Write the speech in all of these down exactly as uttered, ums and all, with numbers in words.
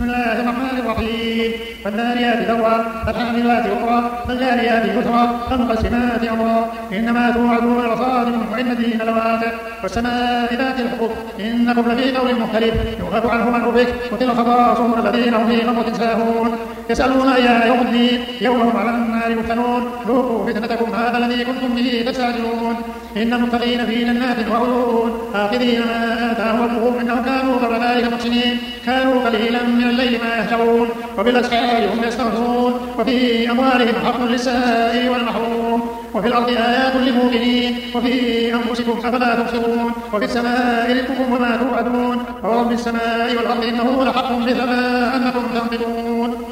الله الرحمن الرحيم والذاريات ذروا فالحاملات وقرا فالجاريات يسرا فالمقسمات أمرا إنما توعدون لصادق وإن الدين لواقع والسماء ذات الحبك إنكم لفي قول مختلف يؤخذ عنه من أفك وتلك خصاصم الذين هم في غمرة ساهون يسألون أيان يوم الدين يوم هم على النار يفتنون ذوقوا فتنتكم هذا الذي كنتم به تستعجلون إن المتقين في جنات وعيون آخذين ما آتاهم ربهم إنهم كانوا قبل ذلك محسنين كانوا قليلا من الليل ما يهجعون وبالأسحار هم يستغفرون وفي أموالهم حق للسائل والمحروم وفي الأرض آيات للموقنين وفي أنفسكم أفلا تبصرون وفي السماء رزقكم وما توعدون ورب السماء والأرض إنه لحق مثل ما أنكم تنطقون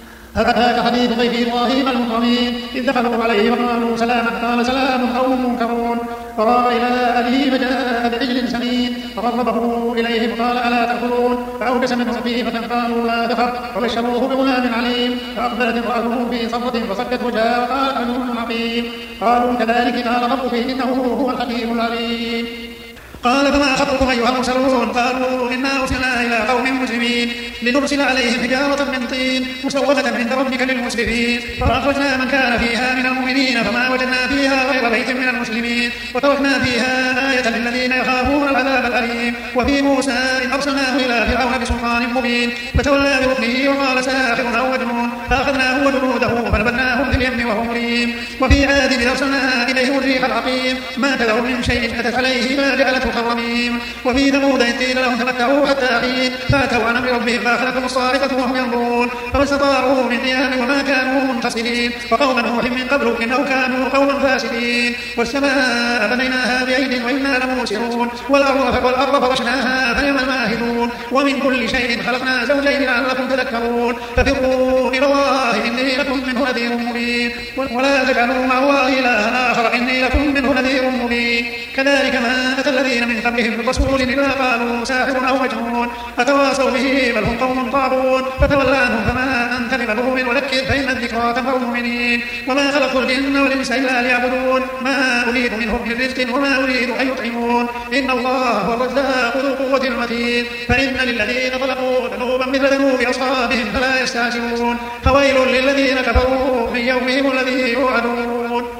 هذا حديث ضيف إبراهيم المكرمين إذ دخلوا عليه وقالوا سلاما قال سلام قوم منكرون فراغ إلى أهله فجاء بعجل سمين فقربه إليهم قال ألا تأكلون فأوجس منهم خيفة قالوا لا تخف وبشروه بغلام عليم فأقبلت امرأته في صرة فصكت وجاء وقال عجوز عقيم قالوا كذلك قال ربك إنه هو الحكيم العليم قال فما خطبكم أيها المرسلون قالوا إنا أرسلنا إلى قوم مسلمين لنرسل عليهم حجارة من طين مسومة عند ربك للمسرفين فأخرجنا من كان فيها من المؤمنين فما وجدنا فيها غير بيت من المسلمين وتركنا فيها آية للذين يخافون العذاب الأليم وفي موسى إذ أرسلناه إلى فرعون بسلطان مبين فتولى بركنه وقال ساحر أو مجنون فأخذناه وجنوده فنبذناهم في اليم وهم مليم وفي عاد إذ أرسلنا إليهم الريح العقيم ما تذر من شيء أتت عليه ما جعلته كالرميم وفي ثمود إذ قيل لهم تمتعوا حتى حين فأتوا عن أمر ربهم فأخذتهم الصاعقة وهم ينظرون فما استطاعوا من قيام وما كانوا منتصرين وقوم نوح من قبل إنهم كانوا قوما فاسدين والسماء بنيناها بأيد وإنا لموسعون والأرض فرشناها فنعم الماهدون ومن كل شيء خلقنا زوجين لعلكم تذكرون ففروا إلى الله إني لكم منه نذير مبين ولا تجعلوا مع الله إلها آخر إني لكم منه نذير مبين كذلك ما أتى الذين من قبلهم من رسول إلا قالوا ساحر أو مجنون أتواصوا به بل هم قوم طاغون فتولى عنهم فما أنت بملوم وذكر فإن الذكرى تنفع المؤمنين وما خلقت الجن والإنس إلا ليعبدون ما أريد منهم من رزق وما أريد أن يطعمون إن الله هو الرزاق ذو القوة المتين فإن للذين ظلموا ذنوبا مثل ذنوب أصحابهم فلا يستعجلون فويل للذين كفروا من يومهم الذي يوعدون